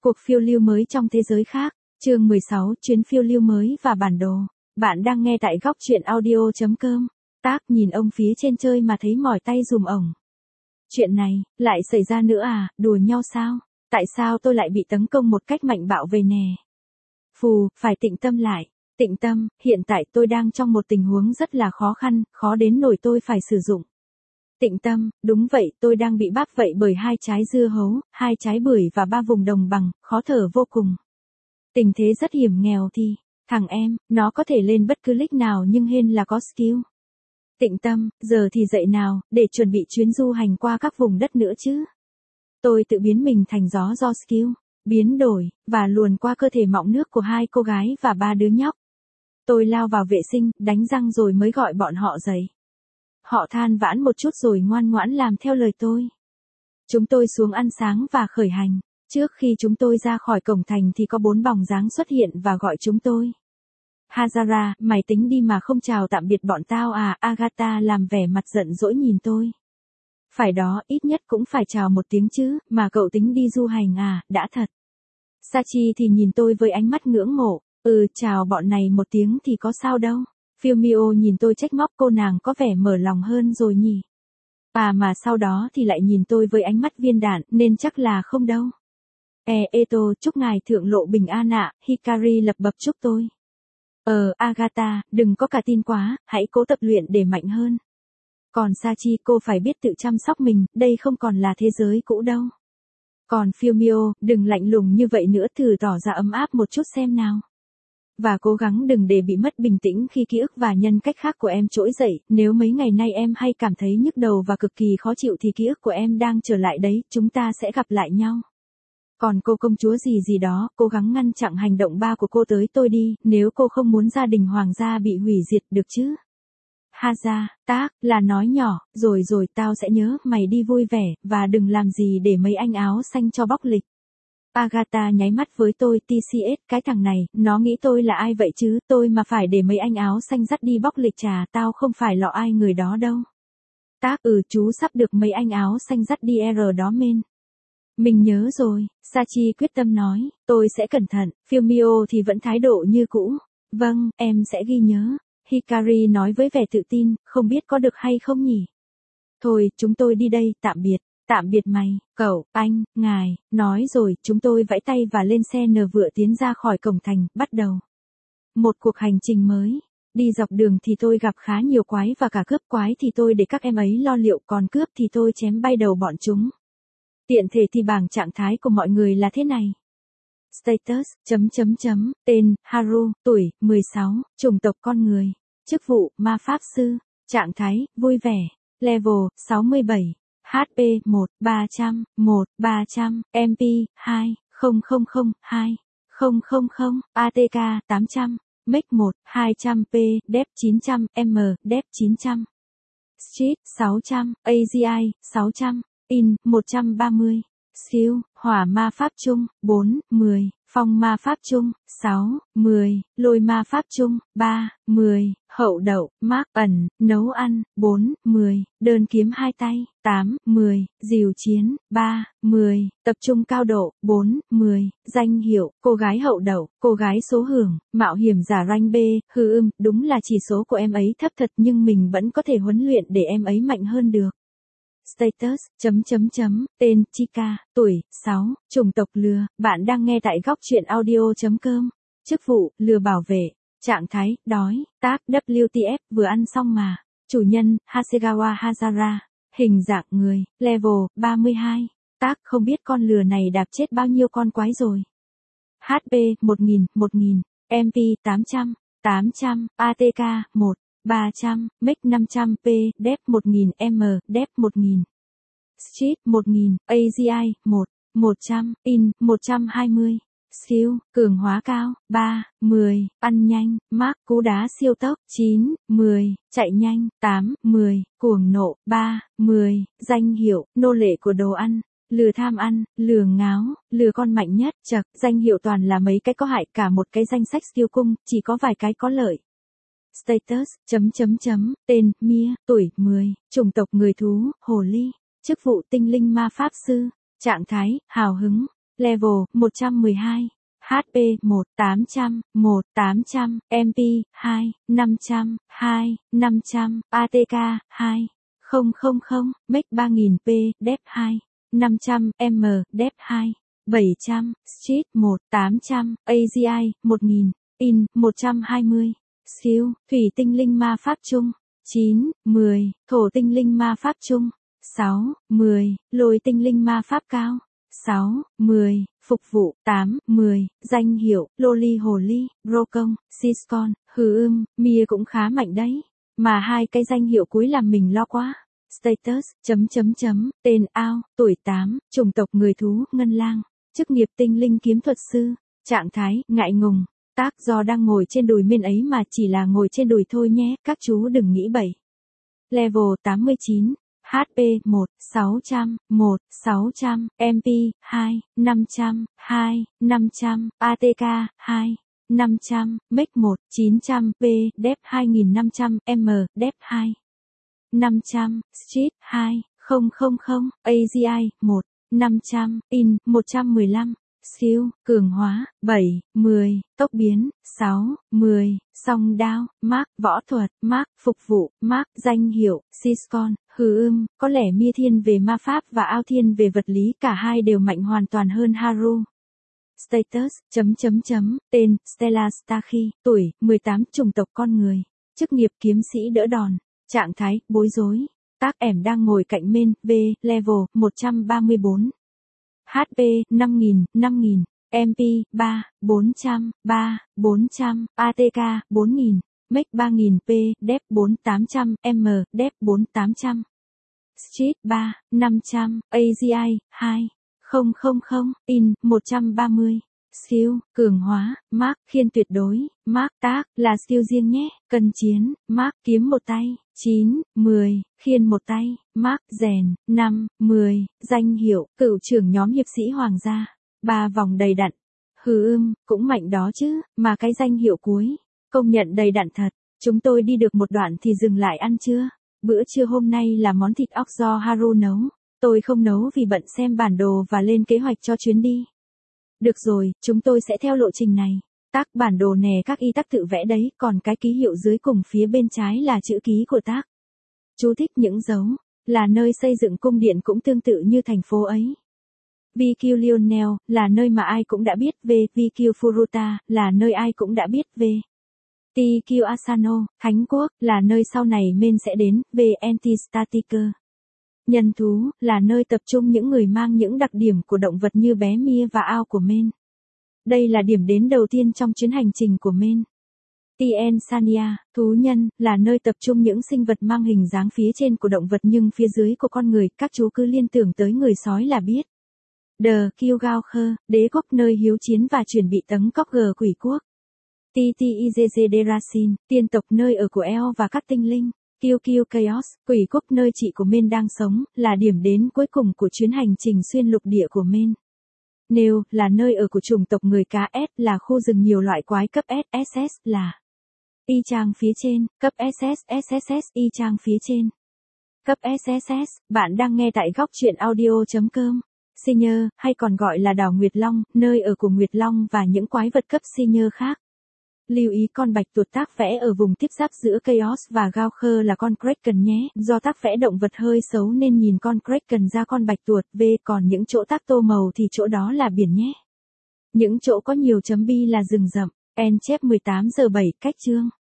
Cuộc phiêu lưu mới trong thế giới khác, chương 16, chuyến phiêu lưu mới và bản đồ. Bạn đang nghe tại góc truyện audio.com. Tác nhìn ông phía trên chơi mà thấy mỏi tay dùm ổng. Chuyện này, lại xảy ra nữa à, đùa nhau sao? Tại sao tôi lại bị tấn công một cách mạnh bạo về nè? Phù, phải tĩnh tâm lại. Tĩnh tâm, hiện tại tôi đang trong một tình huống rất là khó khăn, khó đến nỗi tôi phải sử dụng. Tĩnh tâm, đúng vậy, tôi đang bị báp vậy bởi 2 trái dưa hấu, 2 trái bưởi và 3 vùng đồng bằng, khó thở vô cùng. Tình thế rất hiểm nghèo thì, thằng em, nó có thể lên bất cứ lích nào nhưng hên là có skill. Tĩnh tâm, giờ thì dậy nào, để chuẩn bị chuyến du hành qua các vùng đất nữa chứ. Tôi tự biến mình thành gió do skill, biến đổi, và luồn qua cơ thể mọng nước của 2 cô gái và 3 đứa nhóc. Tôi lao vào vệ sinh, đánh răng rồi mới gọi bọn họ dậy. Họ than vãn một chút rồi ngoan ngoãn làm theo lời tôi. Chúng tôi xuống ăn sáng và khởi hành. Trước khi chúng tôi ra khỏi cổng thành thì có 4 bóng dáng xuất hiện và gọi chúng tôi. Hazara, mày tính đi mà không chào tạm biệt bọn tao à? Agatha làm vẻ mặt giận dỗi nhìn tôi. Phải đó, ít nhất cũng phải chào một tiếng chứ, mà cậu tính đi du hành à, đã thật. Sachi thì nhìn tôi với ánh mắt ngưỡng mộ. Chào bọn này một tiếng thì có sao đâu. Philmio nhìn tôi trách móc, cô nàng có vẻ mở lòng hơn rồi nhỉ. Mà sau đó thì lại nhìn tôi với ánh mắt viên đạn, nên chắc là không đâu. Eto, chúc ngài thượng lộ bình an ạ, Hikari lập bập chúc tôi. Agatha, đừng có cả tin quá, hãy cố tập luyện để mạnh hơn. Còn Sachi, cô phải biết tự chăm sóc mình, đây không còn là thế giới cũ đâu. Còn Philmio, đừng lạnh lùng như vậy nữa, thử tỏ ra ấm áp một chút xem nào. Và cố gắng đừng để bị mất bình tĩnh khi ký ức và nhân cách khác của em trỗi dậy, nếu mấy ngày nay em hay cảm thấy nhức đầu và cực kỳ khó chịu thì ký ức của em đang trở lại đấy, chúng ta sẽ gặp lại nhau. Còn cô công chúa gì gì đó, cố gắng ngăn chặn hành động ba của cô tới tôi đi, nếu cô không muốn gia đình hoàng gia bị hủy diệt được chứ. Haza, tác, là nói nhỏ, rồi tao sẽ nhớ, mày đi vui vẻ, và đừng làm gì để mấy anh áo xanh cho bóc lịch. Agatha nháy mắt với tôi, TCS, cái thằng này, nó nghĩ tôi là ai vậy chứ, tôi mà phải để mấy anh áo xanh dắt đi bóc lịch trà, tao không phải lọ ai người đó đâu. Tác, chú sắp được mấy anh áo xanh dắt đi đó men. Mình nhớ rồi, Sachi quyết tâm nói, tôi sẽ cẩn thận, Philmio thì vẫn thái độ như cũ. Vâng, em sẽ ghi nhớ. Hikari nói với vẻ tự tin, không biết có được hay không nhỉ? Thôi, chúng tôi đi đây, tạm biệt. Tạm biệt mày, cậu, anh, ngài, nói rồi, chúng tôi vẫy tay và lên xe nờ vựa tiến ra khỏi cổng thành, bắt đầu. Một cuộc hành trình mới. Đi dọc đường thì tôi gặp khá nhiều quái và cả cướp, quái thì tôi để các em ấy lo liệu, còn cướp thì tôi chém bay đầu bọn chúng. Tiện thể thì bảng trạng thái của mọi người là thế này. Status, tên, Haru, tuổi, 16, chủng tộc con người, chức vụ, ma pháp sư, trạng thái, vui vẻ, level, 67. HP 1 300 1 300 MP 2 000 2 000 ATK 800 Mech 1 200 P Dep 900 M Dep 900 Street 600 AGI 600 In 130 Skill hỏa ma pháp trung 4 10 phong ma pháp trung 6 10 lôi ma pháp trung 3 10 hậu đậu mác ẩn nấu ăn 4 10 đơn kiếm 2 tay 8 10 dìu chiến 3 10 tập trung cao độ 4 10 danh hiệu cô gái hậu đậu cô gái số hưởng mạo hiểm giả rank B đúng là chỉ số của em ấy thấp thật nhưng mình vẫn có thể huấn luyện để em ấy mạnh hơn được. Status, tên, Chika, tuổi, 6, chủng tộc lừa, bạn đang nghe tại góc truyện audio.com, chức vụ, lừa bảo vệ, trạng thái, đói, tác, WTF, vừa ăn xong mà, chủ nhân, Hasegawa Hazara, hình dạng người, level, 32, tác, không biết con lừa này đạp chết bao nhiêu con quái rồi. HP, 1000, MP, 800, ATK, 1. 300, Mech 500 P, Dep 1000 M, Dep 1000. Street 1000, AGI 1, 100, In 120. Skill, cường hóa cao, 3, 10, ăn nhanh, Mark cú đá siêu tốc, 9, 10, chạy nhanh, 8, 10, cuồng nộ, 3, 10, danh hiệu, nô lệ của đồ ăn, lừa tham ăn, lừa ngáo, lừa con mạnh nhất, chật, danh hiệu toàn là mấy cái có hại, cả một cái danh sách skill cung, chỉ có vài cái có lợi. Status, tên, Mia, tuổi, 10, chủng tộc người thú, hồ ly, chức vụ tinh linh ma pháp sư, trạng thái, hào hứng, Level 112. HP 1 800, 1 800, MP 2 500, 2 500, ATK 2 000, Mech 3000P, Dep 2 500, M, Dep 2 700, Street 1 800, AGI 1000, In 120, Skill, Thủy tinh linh ma pháp chung 9, 10, Thổ tinh linh ma pháp chung 6, 10, Lôi tinh linh ma pháp cao 6, 10, Phục vụ 8, 10, Danh hiệu, Loli Hồ Ly, Brocon, Siscon, Mia cũng khá mạnh đấy. Mà hai cái danh hiệu cuối làm mình lo quá. Status, tên ao, tuổi 8, chủng tộc người thú, ngân lang, chức nghiệp tinh linh kiếm thuật sư, trạng thái, ngại ngùng, tác do đang ngồi trên đùi men ấy mà chỉ là ngồi trên đùi thôi nhé, các chú đừng nghĩ bậy. Level 89. HP 1 600, 1 600, MP 2 500, 2 500, ATK 2 500, Mech 1 900, P, Dep 2500, M, Dep 2 500, Street 2 000, AGI 1 500, In 115, Skill, cường hóa 7, 10, tốc biến 6, 10, song đao, Mark, võ thuật, Mark, phục vụ, Mark, danh hiệu, Siscon, có lẽ Mia thiên về ma pháp và Ao thiên về vật lý, cả hai đều mạnh hoàn toàn hơn Haru. Status, tên, Stella Starkey, tuổi, 18, chủng tộc con người, chức nghiệp kiếm sĩ đỡ đòn, trạng thái, bối rối, tác ẻm đang ngồi cạnh men, V, level, 134. HP, 5000, MP, 3, 400, 3, 400, ATK, 4000, Mech 3000P, Dep 4800, M, Dep 4800. Street 3, 500, AGI, 2, 000, In, 130. Skill, cường hóa, Mark, khiên tuyệt đối, Mark, tác, là skill riêng nhé, cần chiến, Mark, kiếm một tay, 9, 10, khiên một tay, Mark, rèn, 5, 10, danh hiệu, cựu trưởng nhóm hiệp sĩ hoàng gia, 3 vòng đầy đặn. Cũng mạnh đó chứ, mà cái danh hiệu cuối, công nhận đầy đặn thật. Chúng tôi đi được một đoạn thì dừng lại ăn trưa. Bữa trưa hôm nay là món thịt óc do Haru nấu. Tôi không nấu vì bận xem bản đồ và lên kế hoạch cho chuyến đi. Được rồi, chúng tôi sẽ theo lộ trình này. Tác bản đồ nè, các y tắc tự vẽ đấy, còn cái ký hiệu dưới cùng phía bên trái là chữ ký của tác. Chú thích những dấu, là nơi xây dựng cung điện cũng tương tự như thành phố ấy. VQ Lionel, là nơi mà ai cũng đã biết về, VQ Furuta, là nơi ai cũng đã biết về. TQ Asano, Thánh Quốc, là nơi sau này men sẽ đến, về Anti-Statiker. Nhân thú, là nơi tập trung những người mang những đặc điểm của động vật như bé Mia và ao của men. Đây là điểm đến đầu tiên trong chuyến hành trình của men. TN Sania, thú nhân, là nơi tập trung những sinh vật mang hình dáng phía trên của động vật nhưng phía dưới của con người, các chú cứ liên tưởng tới người sói là biết. The Kyugaoker, đế quốc nơi hiếu chiến và chuẩn bị tấn cóc G quỷ quốc. TTIGG Derasin, tiên tộc nơi ở của Eo và các tinh linh. QQ Chaos, quỷ quốc nơi chị của men đang sống, là điểm đến cuối cùng của chuyến hành trình xuyên lục địa của men. Nêu, là nơi ở của chủng tộc người cá. S, là khu rừng nhiều loại quái. Cấp SS, là y chang phía trên. Cấp SSSSS, y chang phía trên. Cấp SSS, bạn đang nghe tại góc truyện audio.com. Senior, hay còn gọi là đảo Nguyệt Long, nơi ở của Nguyệt Long và những quái vật cấp Senior khác. Lưu ý con bạch tuộc tác vẽ ở vùng tiếp giáp giữa Chaos và Gaoker là con Kraken nhé, do tác vẽ động vật hơi xấu nên nhìn con Kraken ra con bạch tuộc. V, còn những chỗ tác tô màu thì chỗ đó là biển nhé. Những chỗ có nhiều chấm bi là rừng rậm. En chép 18 giờ 7 cách chương.